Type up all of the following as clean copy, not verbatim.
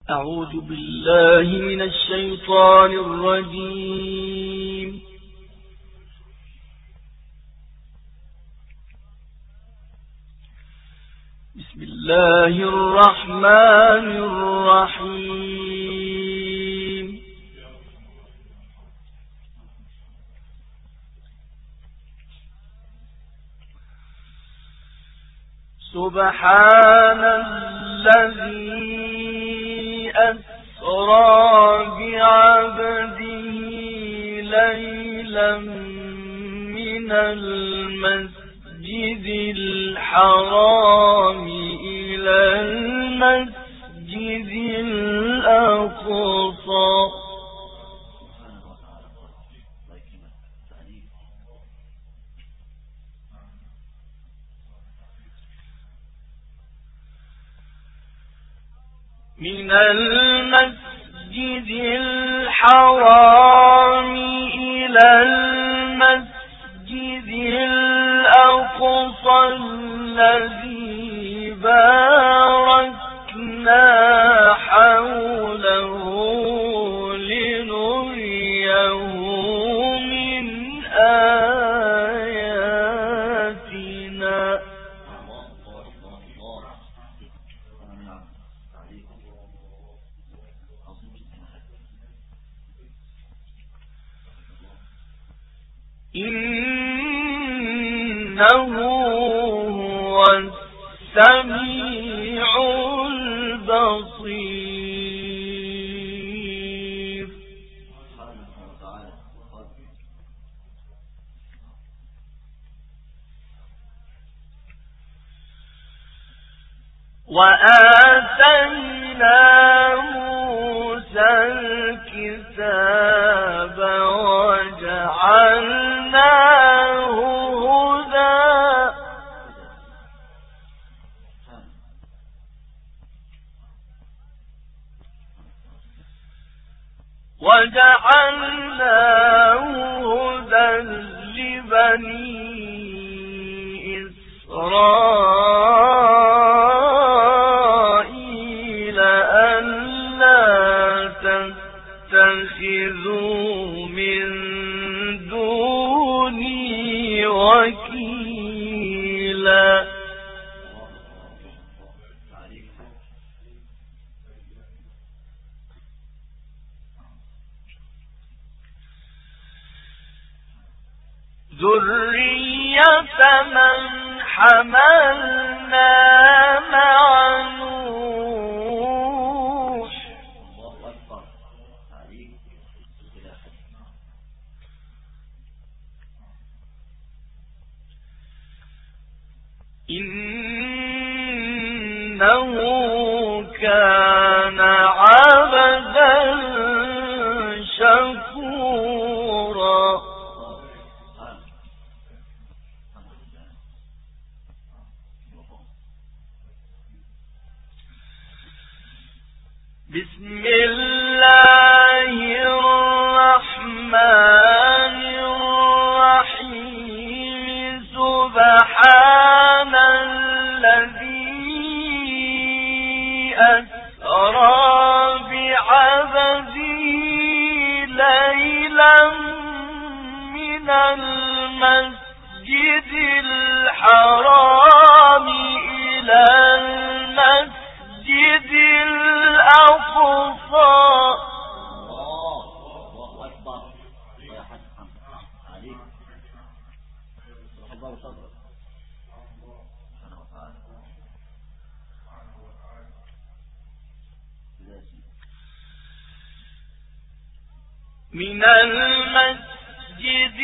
أعوذ بالله من الشيطان الرجيم. بسم الله الرحمن الرحيم. سبحان الذي أسرى بعبده ليلا من المسجد الحرام إلى المسجد الأقصى من المسجد الحرام إلى المسجد الأقصى الذي باركنا حوله لنريه من آياتنا. إنه هو السميع البصير. وآتينا موسى الكتاب وجعلناه هدى لبني إسرائيل ألا تتخذوا من دوني وكيلا. ذرية من حملنا مع نوح إنه كان عبدا شكورا. بسم الله الرحمن الرحيم. سبحان الذي أسرى بعبده ليلا من المسجد الحرام إلى المسجد الأقصى من المسجد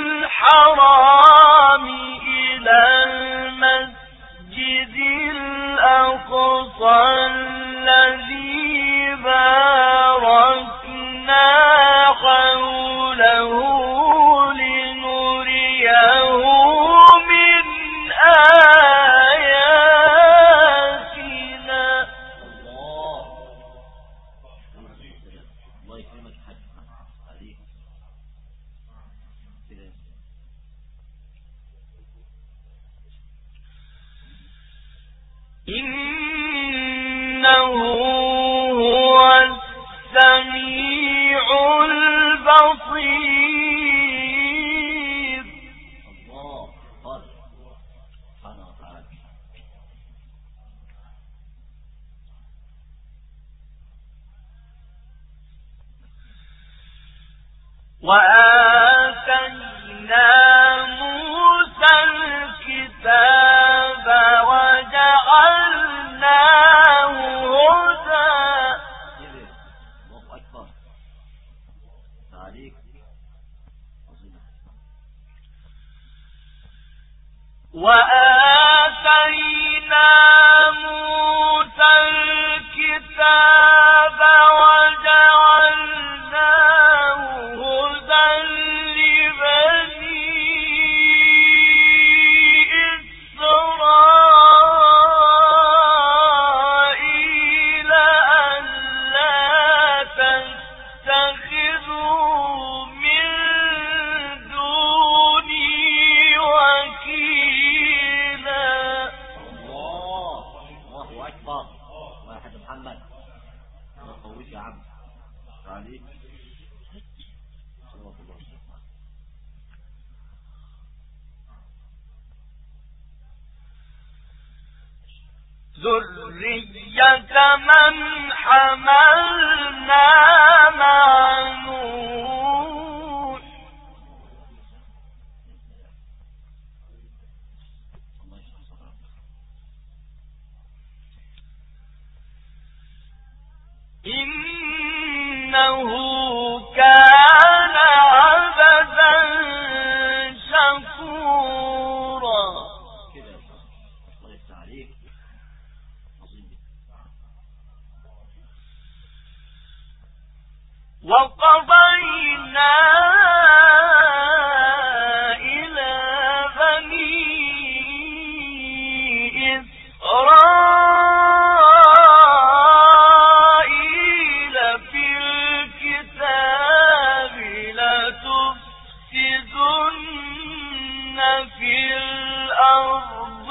الحرام إلى المسجد الأقصى الذي باركنا حوله لنريه من آياتنا. الله يكرمك حاج عليك. إنه السميع البصير. الله أكبر سبحانه وتعالى. وآتينا موسى الكتاب وجعلناه هدى. الله أكبر عليك. وآتينا موسى الكتاب وجعلناه هدى لبني إسرائيل ألا تتخذوا من دوني وكيلا. الله أكبر. واحد محمد ما قويش يا عم عليك. ذرية من حملنا مع نوح. إنه كان عبدا شكورا. كده الله يفتح عليك. وقضينا إلى بني إسرائيل في الكتاب لتفسدن في الأرض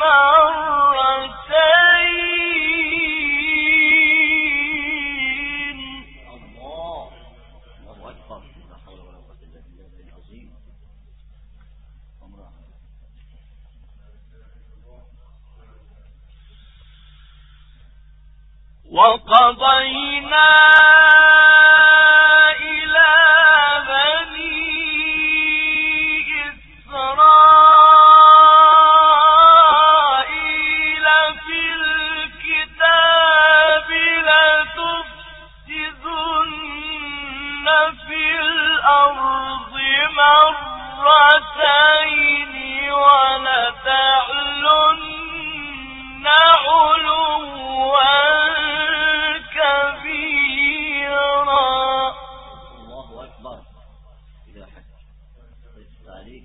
مرتين. الله أكبر. لا حول ولا قوة إلا بالله العظيم. وقضينا إلى بني إسرائيل في الكتاب لتفسدن في الأرض مرتين ولتعلن علوا كبيرا. الله أكبر. إذا حد عليك.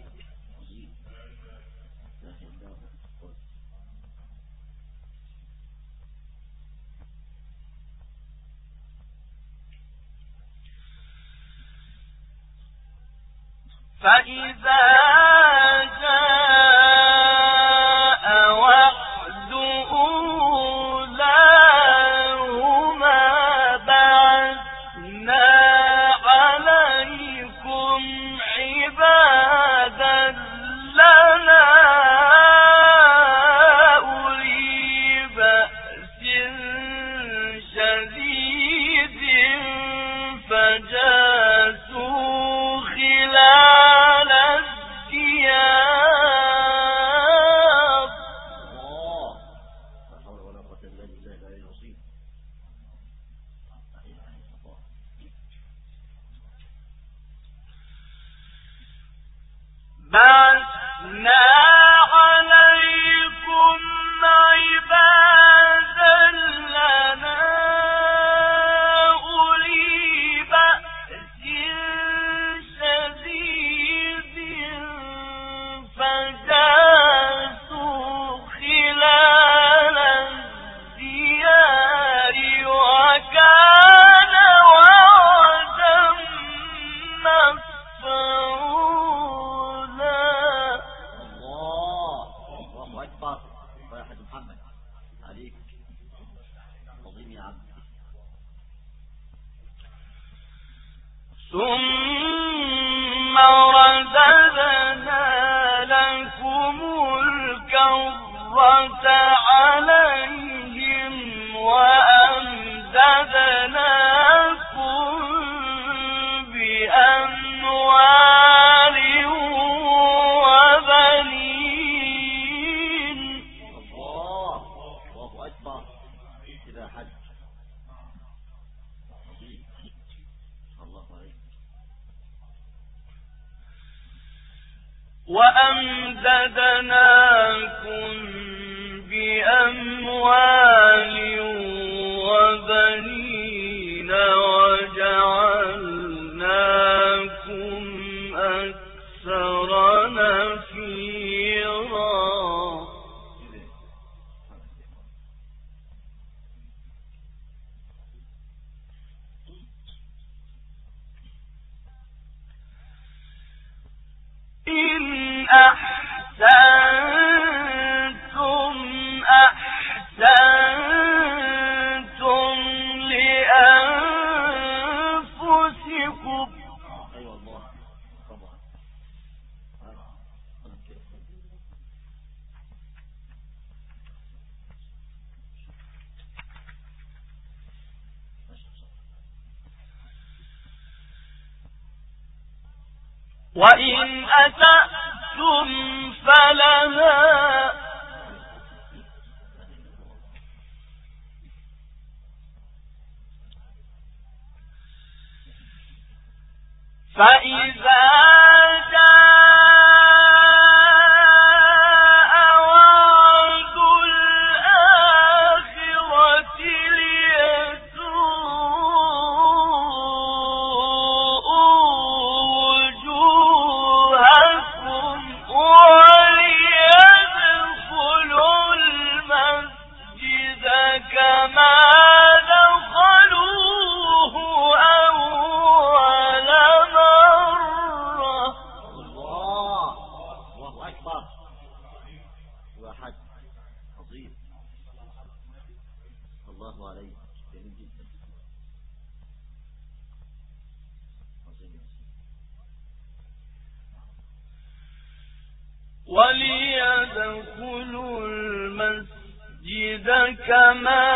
فإذا جاء وعد أولاهما بعثنا عليكم عبادا لنا أولي بأس شديد فجاسوا خلال الديار. ثم رددنا لكم الكرة عليهم وأمددناكم بأموال وبنين. الله أكبر. إذا حج الله عليك. وأمددناكم بأموال وبنين وجعلناكم أكثر نفيرا. إن أحسنتم أحسنتم لأنفسكم. أيوة الله طبعا. وإن أسأتم فلها فإذا جاء وعد الآخرة ليسوءوا وجوهكم وليدخلوا المسجد كما دخلوه أول مرة. الله أكبر. واحد عظيم. الله عليك. جميل جدا. عظيم. وليدخلوا المسجد كما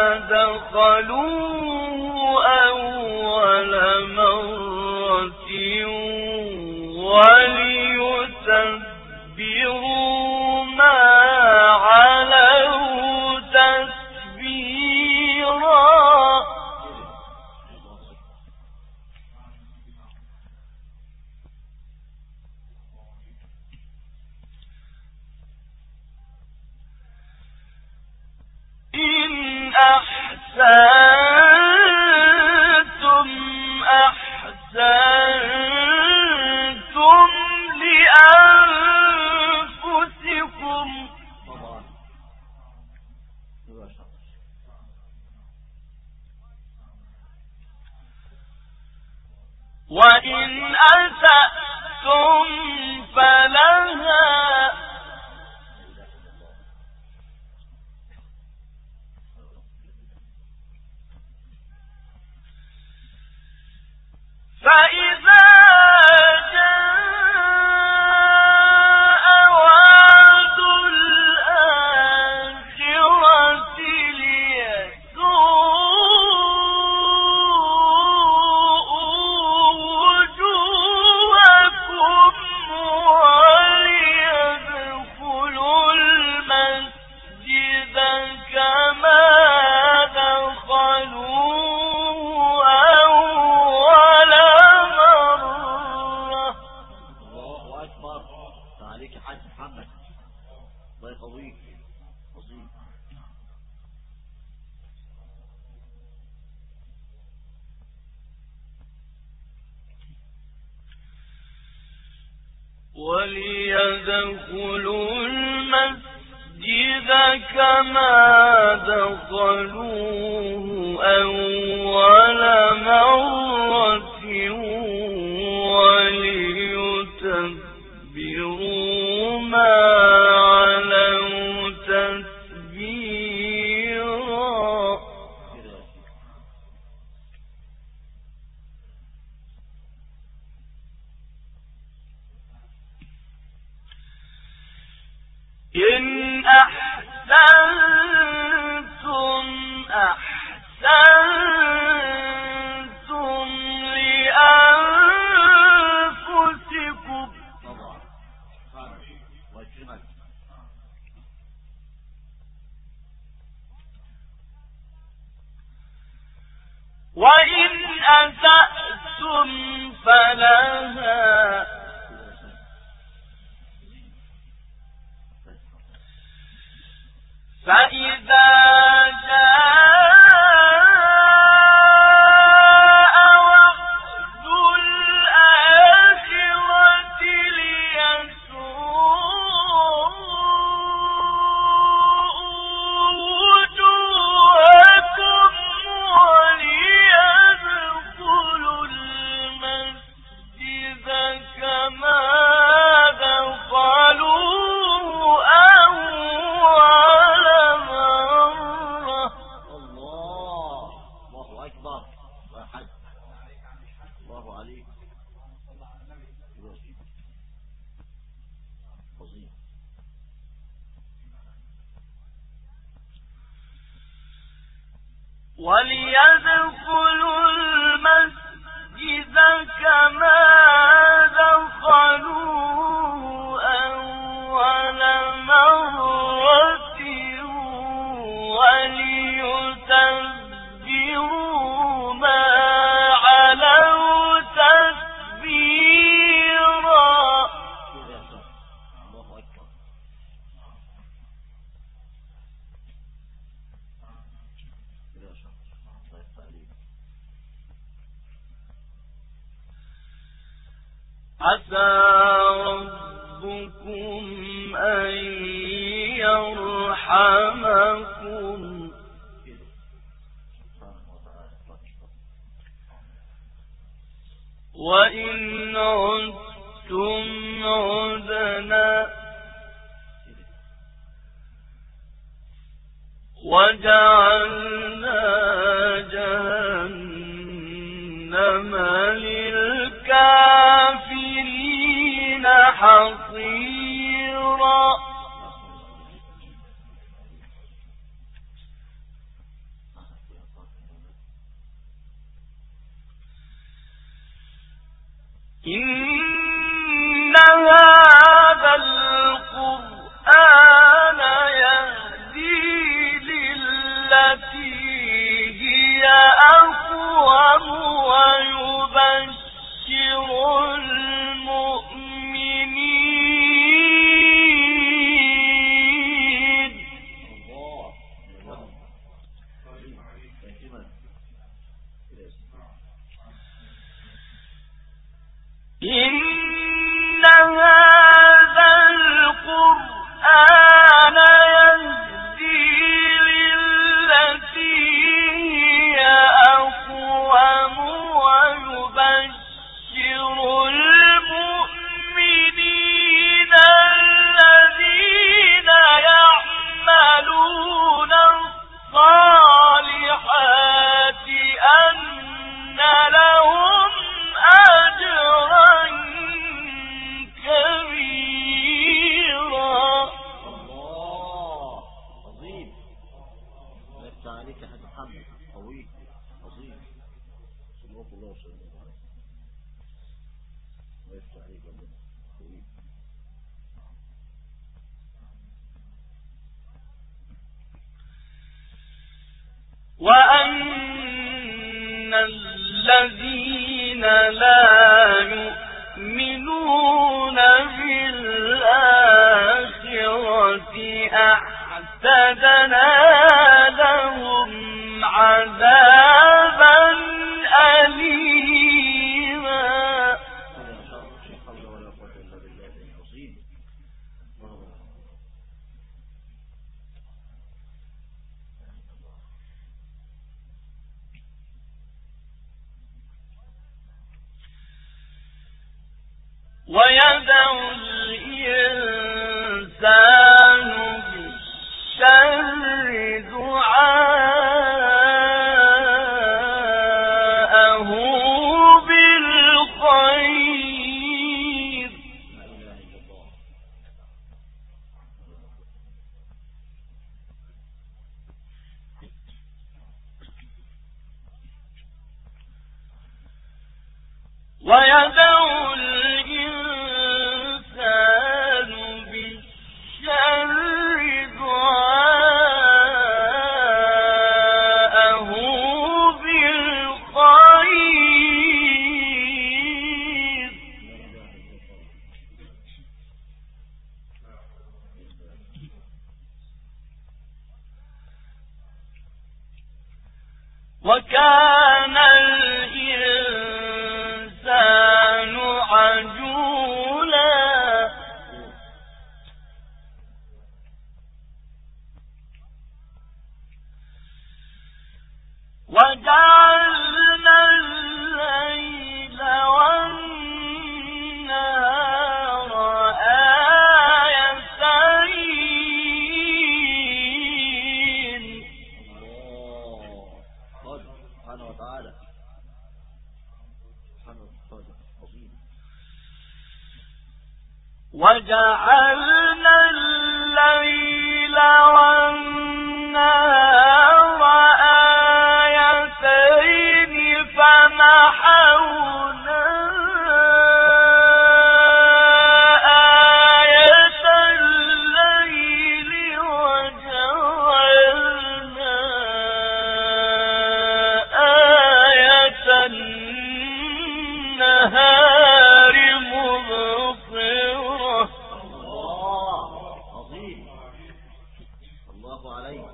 دخلوه أول مرة وليتبروا ما علوا تتبيرا. إن أحسنتم أحسنتم لأنفسكم. وإن أسأتم فلها فإذا جاء وعد الآخرة ليسوءوا وجوهكم وليدخلوا المسجد كما دخلوه أول مرة. الله أكبر. عليك حاج محمد. الله يقويك. عظيم. وليدخلوا المسجد كما دخلوه أول مرة وليتبروا ما علوا تتبيرا. إن أحسنتم أحسنتم لأنفسكم وإن أسأتم فلها فإذا جاء وعد الآخرة ليسوءوا وجوهكم وليدخلوا المسجد كما دخلوه أول مرة. الله أكبر. الله عليك. وليدخلوا المسجد كما دخلوه أول مرة وليتبروا ما علوا تتبيرا. عسى ربكم أن يرحمكم وإن عدتم عدنا وجعلنا جهنم للكافرين حصيرا. إن هذا القرآن يهدي للتي هي أقوم ويبشر المؤمنين إن هذا القرآن يهدي للتي هي أقوم ويبشر المؤمنين الذين يعملون الصالحات أن لهم أجرا كبيرا. الله عظيم. لك عليك حد محمد قوي عظيم. صلوات الله وسلم عليه. لك عليك قوي. وأن الذين لا يؤمنون بالآخرة أعتدنا لهم عذابا أليما. ويدعو الإنسان بالشر دعاءه بالخير ويدعو الإنسان بالشر دعاءه بالخير. وكان الإنسان عجولا. وجعلنا الليل والنهار آيتين. سبحانه وتعالى. وجعلنا الليل والنهار آيتين فمحونا آية الليل وجعلنا آية النهار مبصرة. عظيم. الله عليك.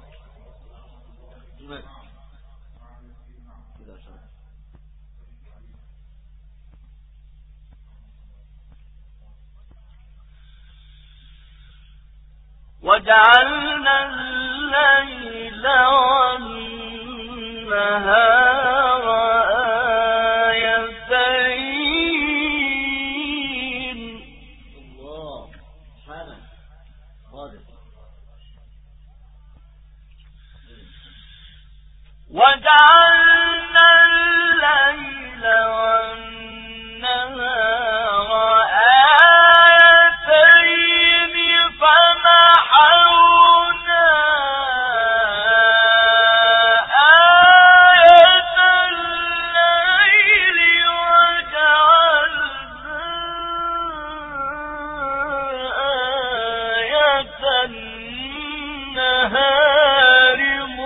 وجعلنا الليل والنهار آيتين. الله سبحانه قادر. وجعلنا الليل والنهار آيتين فمحونا آية الليل وجعلنا آية النهار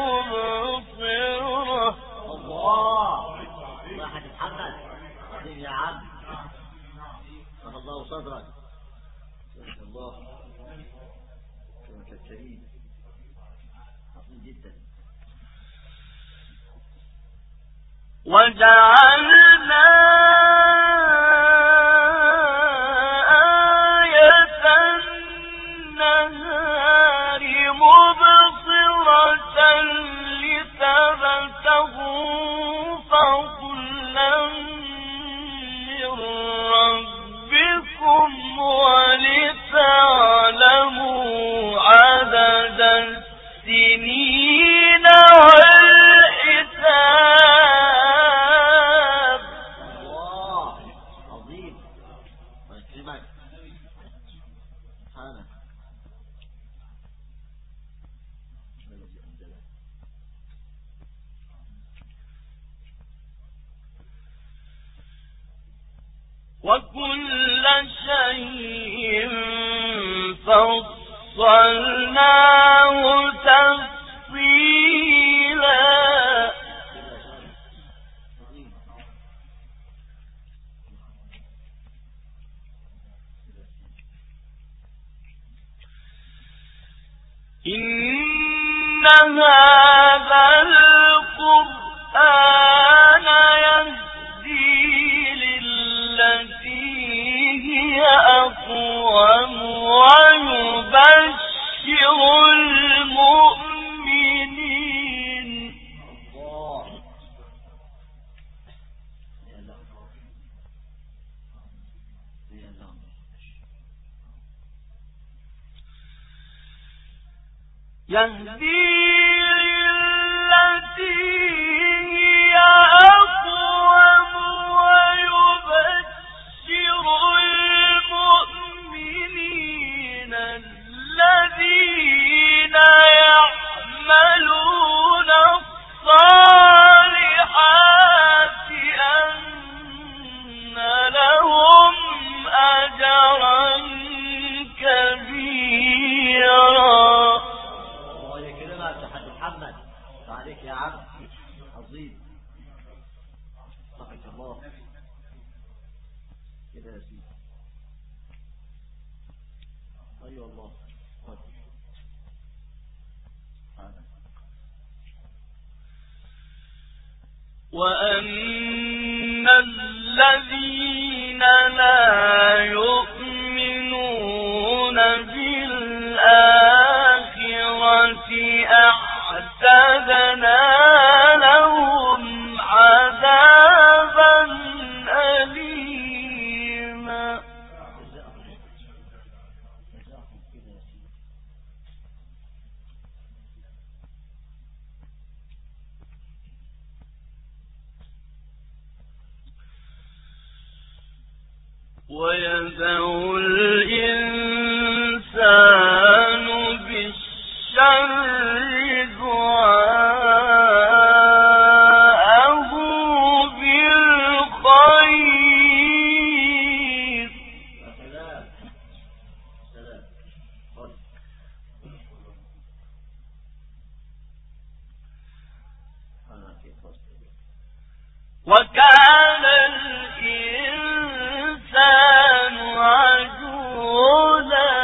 مبصرة. الله هتتحمل. عظيم يا عم. سبحان الله صدرك. الله كريم. عظيم جدا. وجعلنا آية النهار مبصرة لتبتغوا فضلا من ربكم ولتعلموا عدد السنين والحساب. الله عظيم. ويكرمك. سبحانه. وكل شيء فصلناه تفصيلا. إن هذا القرآن يهدي للتي هي أقوم ويبشر المؤمنين. الله يهدي للتي هي أقوم ويبشر المؤمنين الذين يعملون الصالحات أن كده يا سيدي. أيوة الله. وأن الذين لا يؤمنون بالآخرة أعتدنا لهم عذابا أليما. ويدعو الإنسان بالشر دعاءه بالخير. وكان الإنسان عجولا.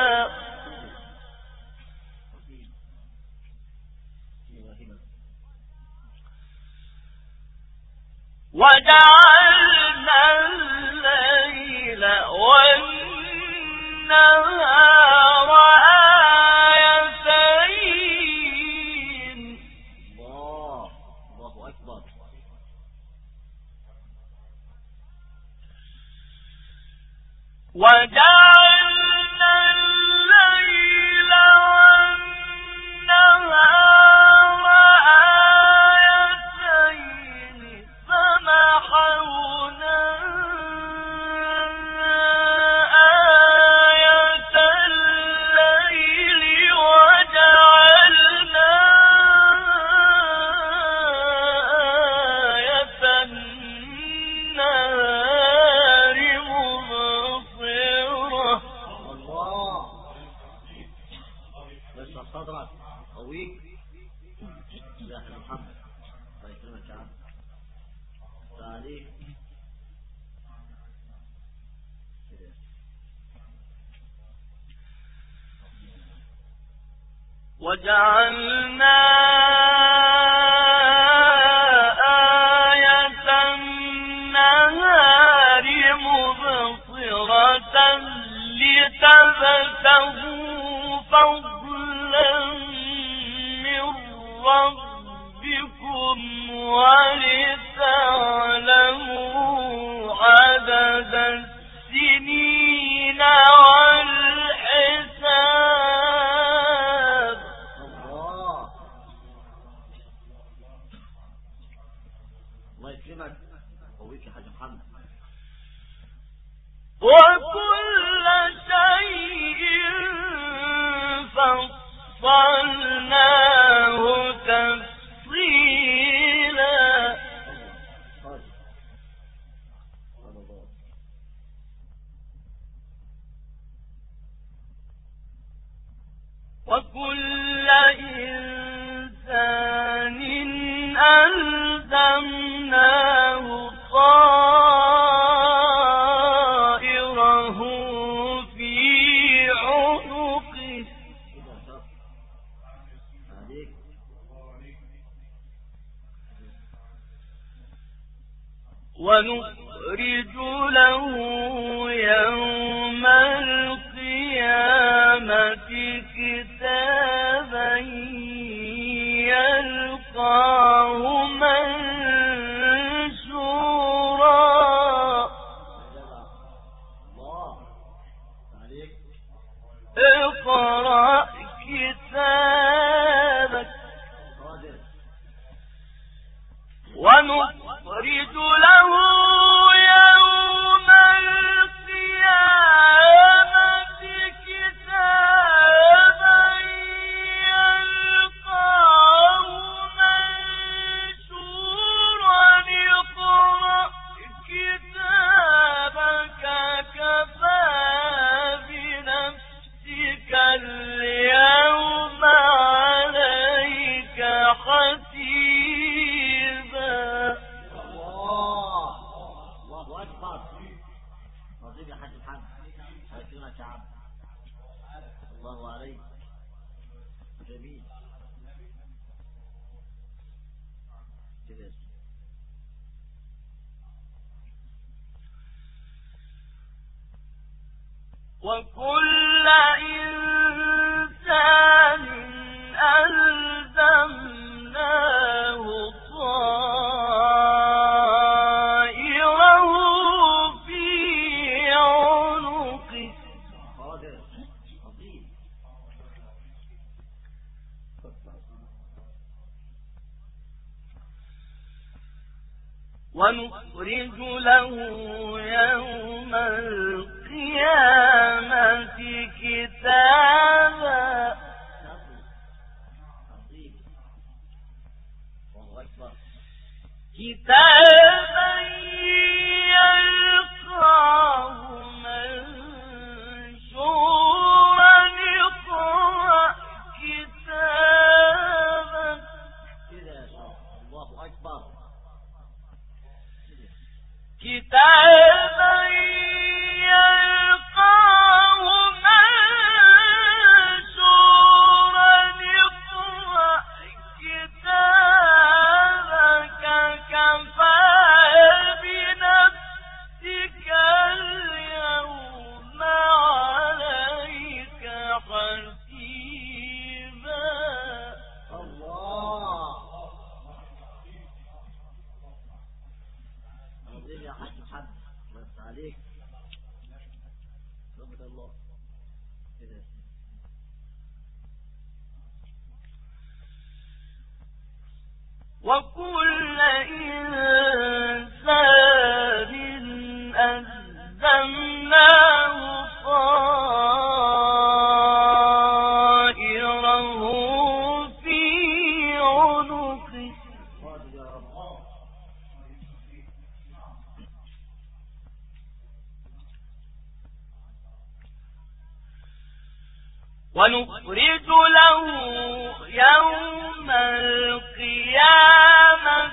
وجعلنا الليل والنهار آيتين. الله أكبر. وجعلنا الليل والنهار آيتين فمحونا آية الليل وجعلنا آية النهار مبصرة. الله. بس صدرك قوي يا أخي محمد. الله يكرمك يا عم. عليك. وجعلنا آية النهار مبصرة لتبتغوا فضلا من ربكم ولتعلموا عدد السنين والحساب. الله يكرمك. قويك يا حاج محمد. وكل شيء فصلناه تفصيلا. وكل إنسان ألزمناه طائره في عنقه. ونخرج له يوم القيامة كتابا يلقاه منشورا. اقرأ كتابك. ونخرج له يوم القيامة جميل. كده. وكل إنسان ألزمناه طائره في عنقه. ونخرج له يوم القيامة كتابا. كتابا يلقاه منشورا اقرأ كتابك. الله أكبر. كتابا يلقاه منشورا اقرأ كتابك كفى بنفسك اليوم عليك حسيبا. الله عظيم يا حاج محمد، بس عليك رحمة الله. وكل إنسان ألزمناه طائره في عنقه. ونخرج له يوم القيامة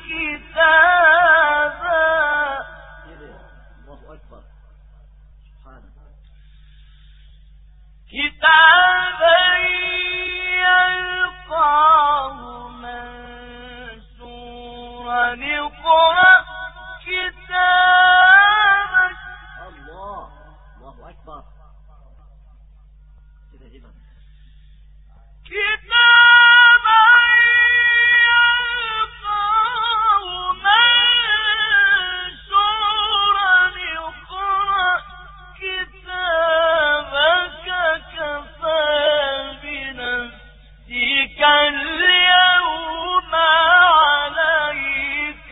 كتابا. الله أكبر. كتابا يلقاه منشورا اقرأ كتابك. الله أكبر. كتابا يلقاه منشورا اقرأ كتابك كفى بنفسك اليوم عليك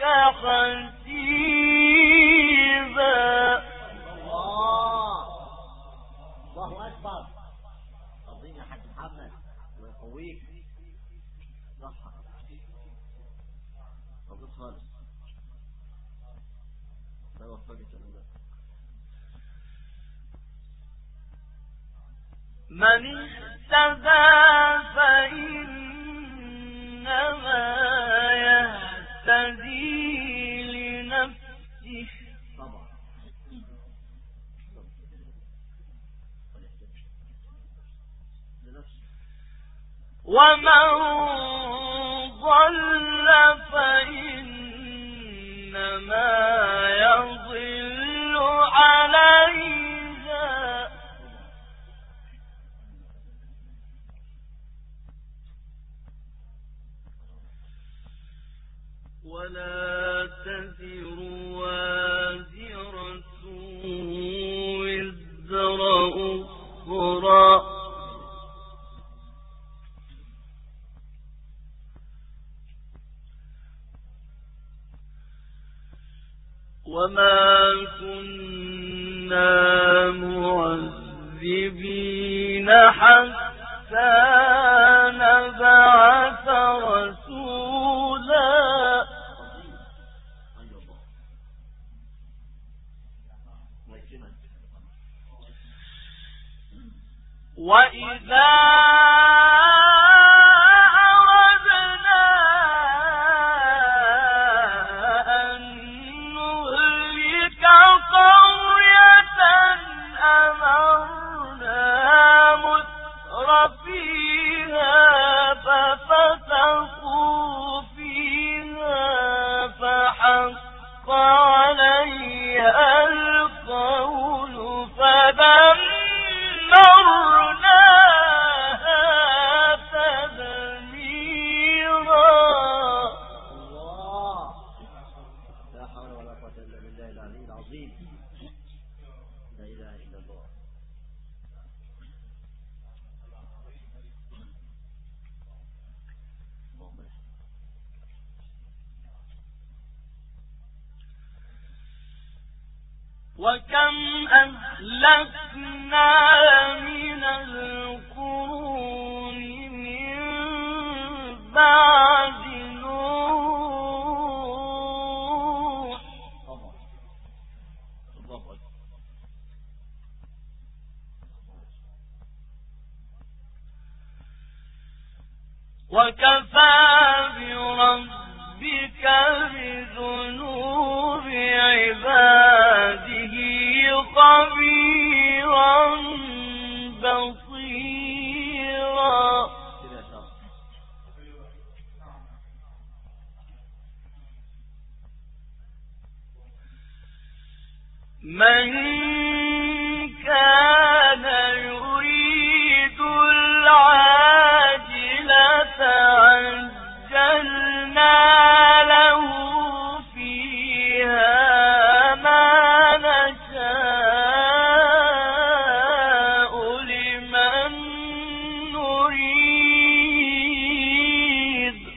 حسيبا. الله أكبر. عظيم يا حاج محمد، الله يقويك. صحة مظبوط خالص. الله يوفقك يا الله. من اهتدى فإنما يهتدي لنفسه. طبعا. ومن ضل فإنما يضل عليها. ولا تزر وازرة وزر أخرى. وما كنا معذبين حتى نبعث رسولا. وإذا أردنا أن نهلك قرية أمرنا مترفيها عليها القول فدمرناها تدميرا. الله، لا حول ولا قوة إلا بالله العلي العظيم. لا إله إلا الله. وكم أهلكنا من القرون من بعد نوح وكفى بربك بذنوب عباده خبيرا بصيرا. من كان يريد العاجلة عجلنا له فيها ما نشاء لمن نريد.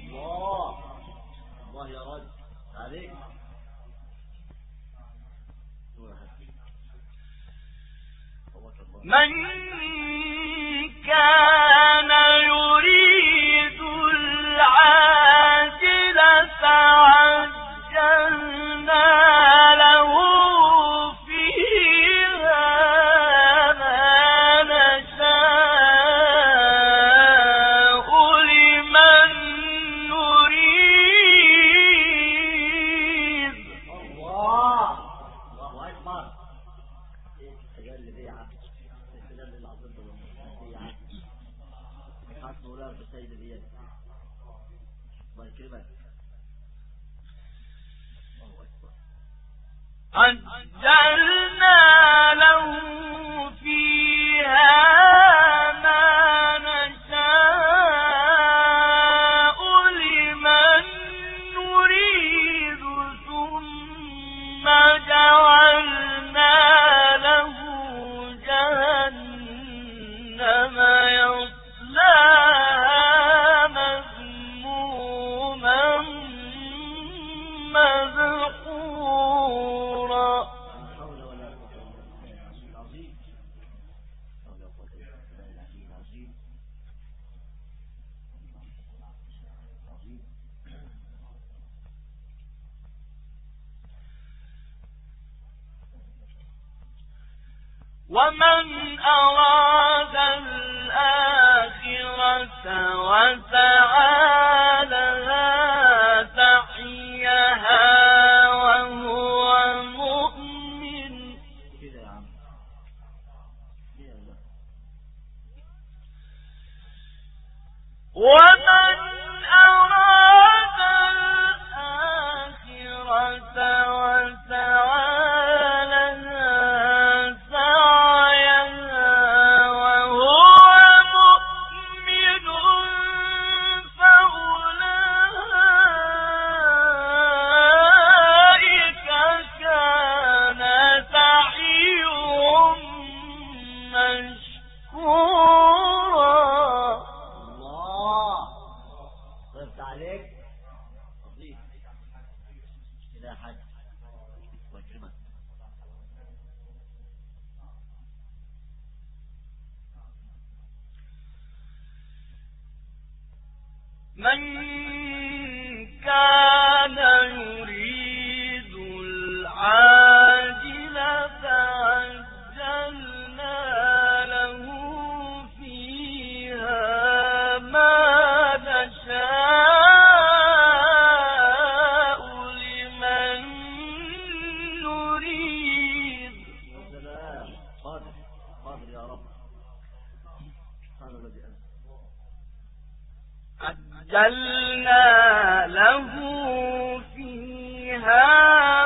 الله يا رب عليك. من كان يريد العاجلة عجلنا له فيها ما نشاء لمن نريد. الله أكبر. استجل بيعة استجل العظيم بيعة حسن أولاد السيد بيعة. الله يكرمك. عجلنا له فيها ما نشاء لمن نريد ثم جعلنا له جهنم يصلاها مذموما مدحورا. ومن أراد الآخرة وسعى لها سعيها وهو مؤمن ومن أراد الآخرة وسعى لها سعيها وهو مؤمن فأولئك كان سعيهم مشكورا. الله صرت عليك تضيف إلى حد وكرمك. من كان يريد العاجلة عجلنا له فيها ما نشاء لمن نريد. قادر يا رب. هذا الذي أنت. عجلنا له فيها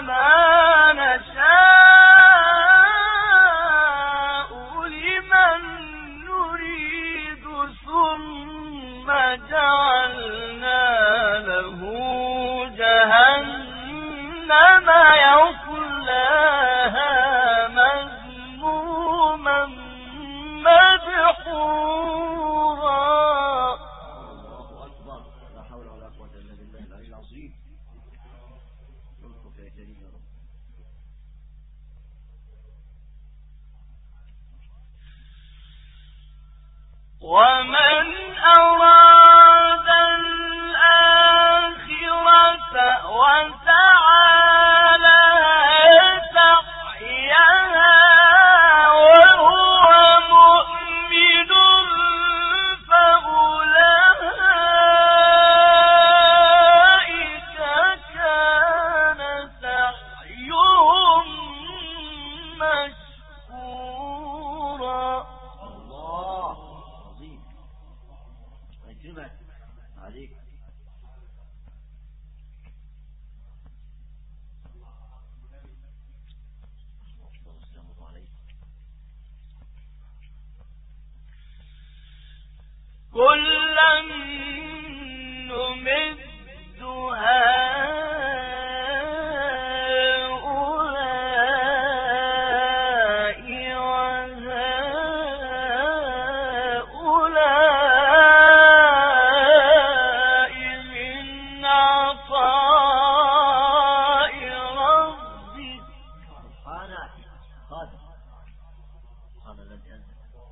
ومن أراد الآخرة وسعى لها سعيها وهو مؤمن فأولئك كان سعيهم مشكورا. الله عظيم. أجمع عليك. كلا نمد هؤلاء وهؤلاء من عطاء ربك. سبحانك قادر. سبحان الذي أنزل.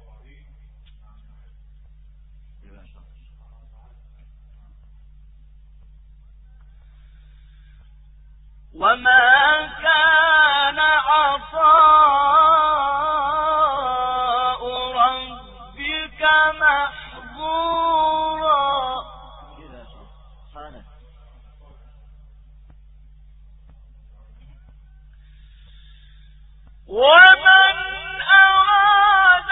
وما كان عطاء ربك محظورا. سبحانك. ومن أراد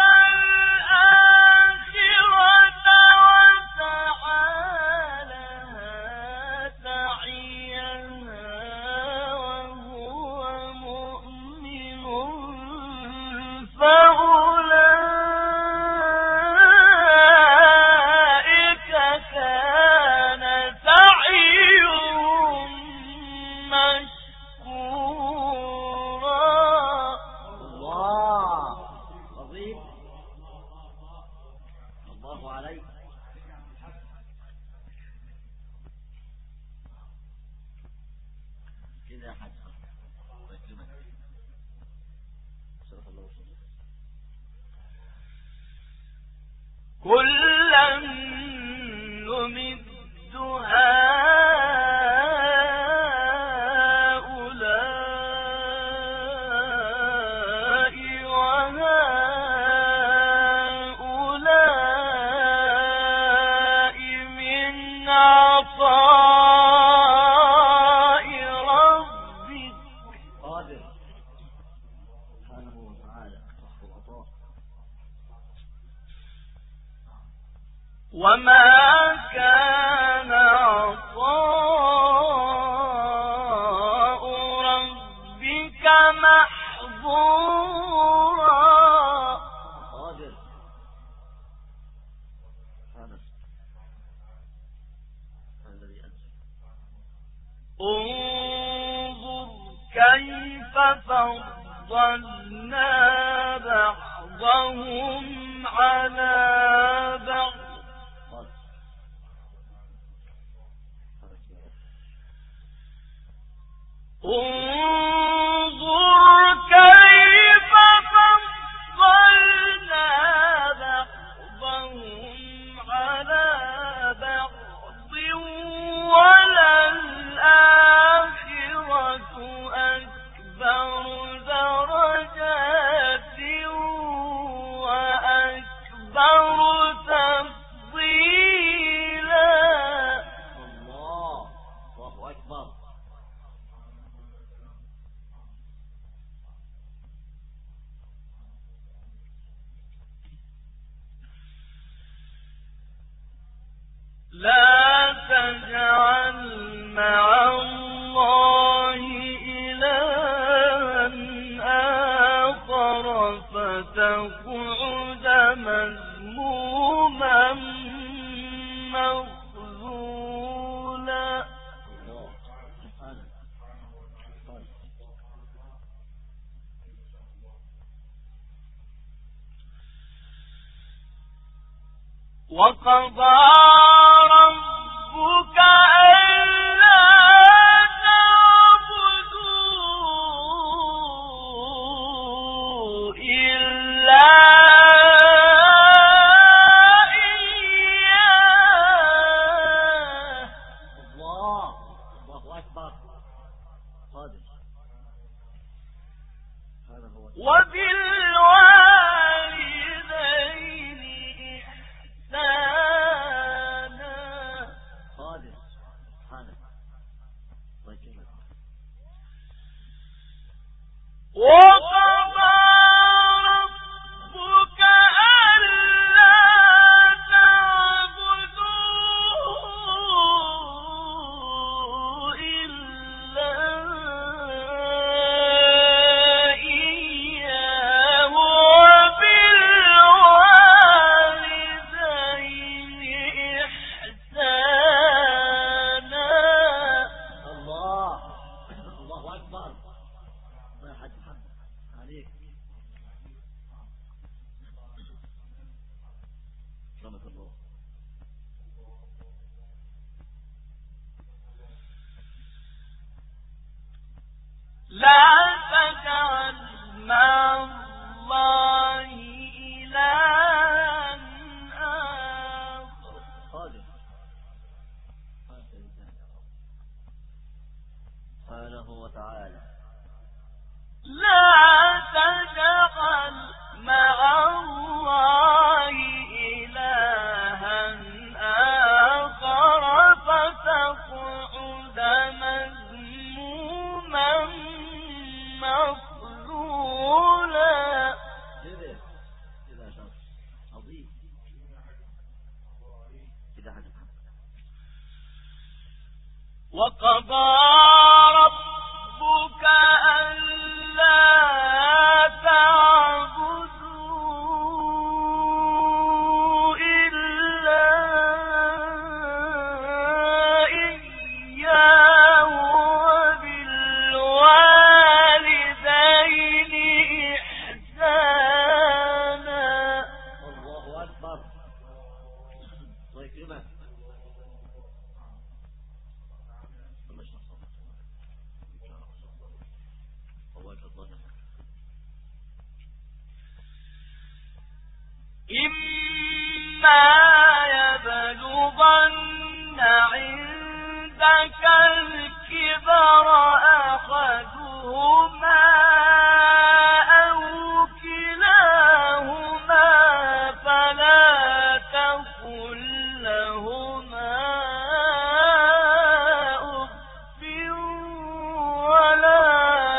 الآخرة وسعى لها سعيها وهو مؤمن فأولئك كان سعيهم مشكورا. الله عظيم. الله عليك. كده يا حاج. كلا نمد هؤلاء وهؤلاء من عطاء ربك. قادر سبحانه وتعالى. العطاء. وما كان عطاء ربك محظورا. قادر سبحانه. الذي أنزل. انظر كيف فضلنا بعضهم على بعض. انظر كيف فضلنا بعضهم على بعض وللآخرة أكبر درجات وأكبر تفضيلا. الله أكبر. لا تجعل مع الله إلها آخر فتقعد مذموما مخذولا. وقضى ربك ألا تعبدوا إلا وبالوالدين إحسانا. قادر سبحانه وجل. وقضى ربك ألا تعبدوا إلا إياه وبالوالدين إحسانا. الله أكبر. يا حاج محمد عليك رحمة الله. لا تجعل مع الله إلها آخر. قادر سبحانه وتعالى. لا تجعل مع الله إلها آخر فتقعد مذموما مخذولا. كده شرط عظيم. كده حاجة. وقضى ربك ألا تعبدوا إلا إياه وبالوالدين إحسانا. الله أكبر. الله يكرمك. إما يبلغن عندك الكبر أحدهما أو كلاهما فلا تقل لهما أف ولا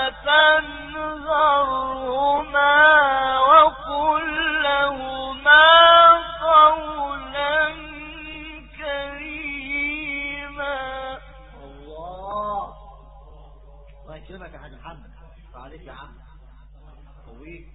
تنهرهما وقل لهما قولا كريما. الله يكرمك يا حاج محمد. عليك يا عم قويك.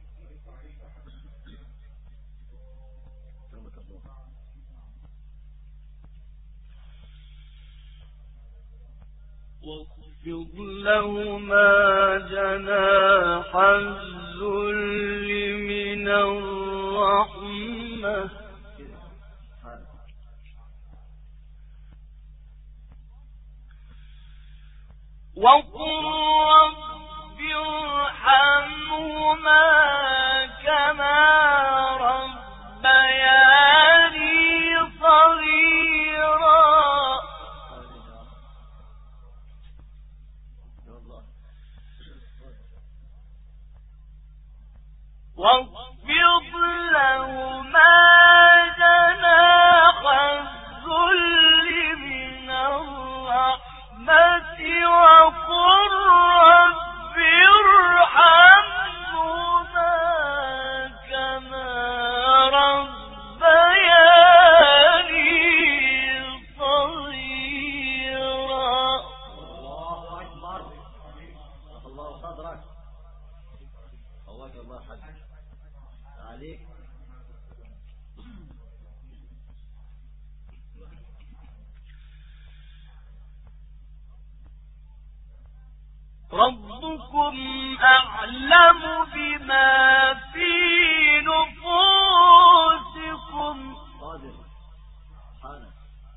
واخفض لهما جناح الذل من الرحمة وقل رب ارحمهما كما ربياني صغيرا. واخفض لهما جناح الذل من الرحمة وقل رب ارحمهما كما ربياني صغيرا. الله أكبر. الله صدرك. الله الله حج عليك. ربكم أعلم بما في نفوسكم. قادر سبحانه.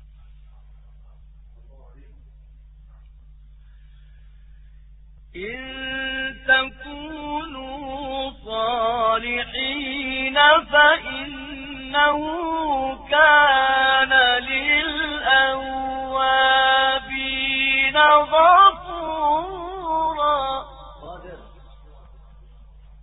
إن تكونوا صالحين فإنه كان للأوابين غفورا. قادر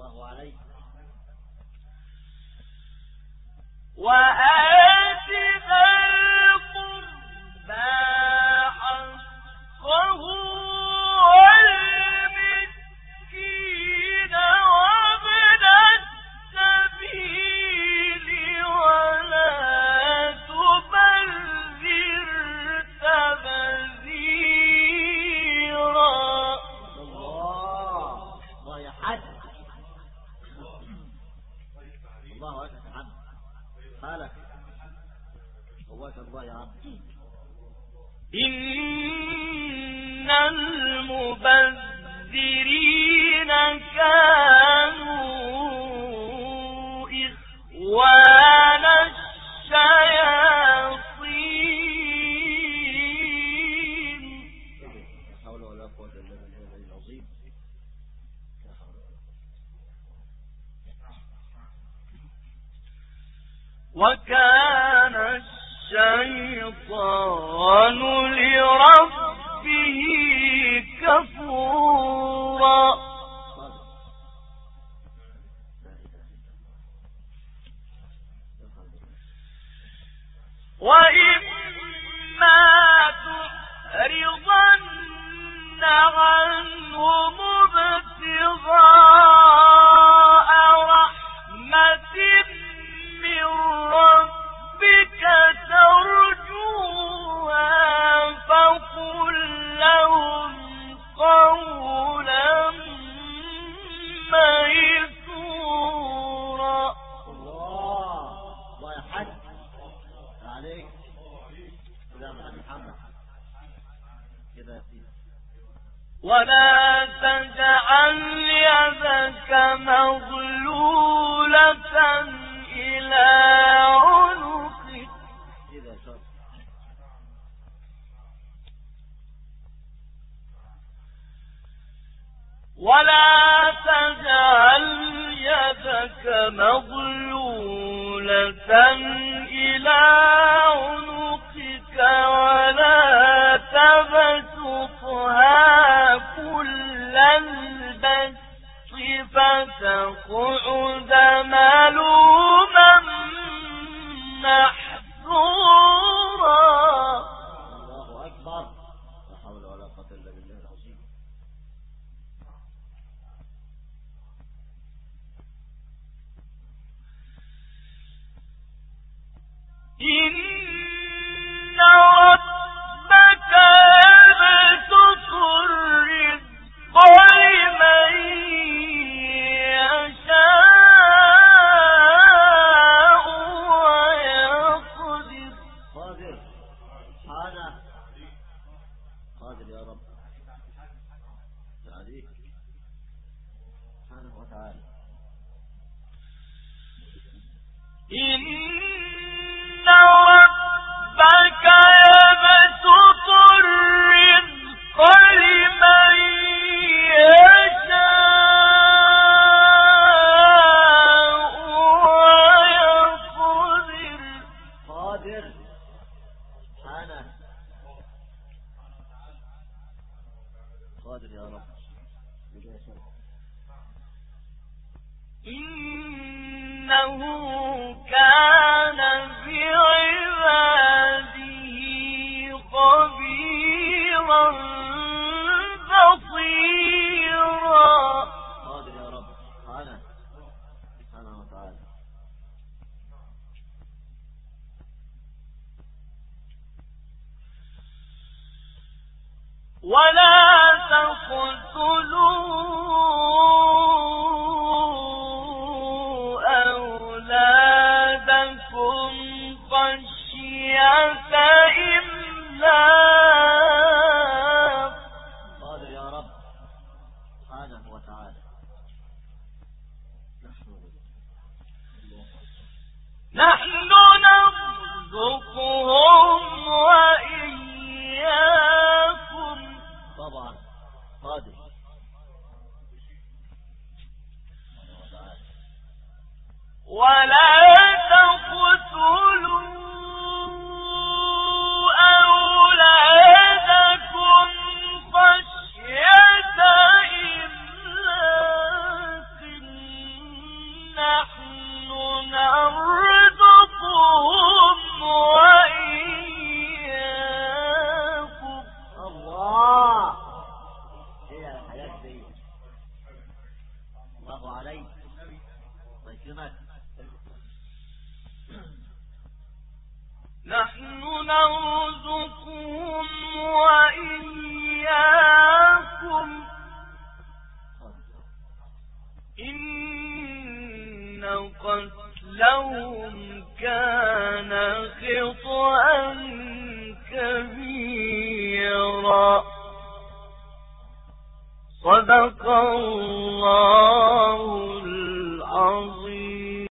الله عليك. وآت ذا القربى حقه والمسكين وابن السبيل ولا تبذر تبذيرا. الله يا حد. الله أكبر حد حالك هواك الله يا عبد. إن المبذرين كانوا إخوان الشياطين. لا حول ولا قوة إلا بالله العظيم. وكان الشيطان لربه كفورا. وإما تعرضن عنهم ابتغاء رحمة من ربك ترجوها فقل لهم قولا ميسورا. الله يا حد عليك. سلام على محمد كده يا سيدي. ولا تجعل يدك مغلولة إلى عنقك كده شرط. ولا تجعل يدك مغلولة إلى عنقك ولا تبسطها كل البسط فتقعد ملوما محسورا. الله أكبر. لا حول ولا قوة إلا بالله العظيم. إن ربك يبسط الرزق لمن يشاء ويقدر. قادر سبحانه قادر يا رب عليك سبحانه وتعالى. إن ربك يبسط الرزق لمن يشاء ويقدر. قادر سبحانه قادر يا رب. إنه كان بعباده خبيرا بصيرا. قادر يا رب سبحانه وتعالى. ولا تقتلوا أولادكم خشية إملاق. قادر يا رب سبحانه وتعالى. نحن نرزقهم وإياكم. طبعا قادر. ولا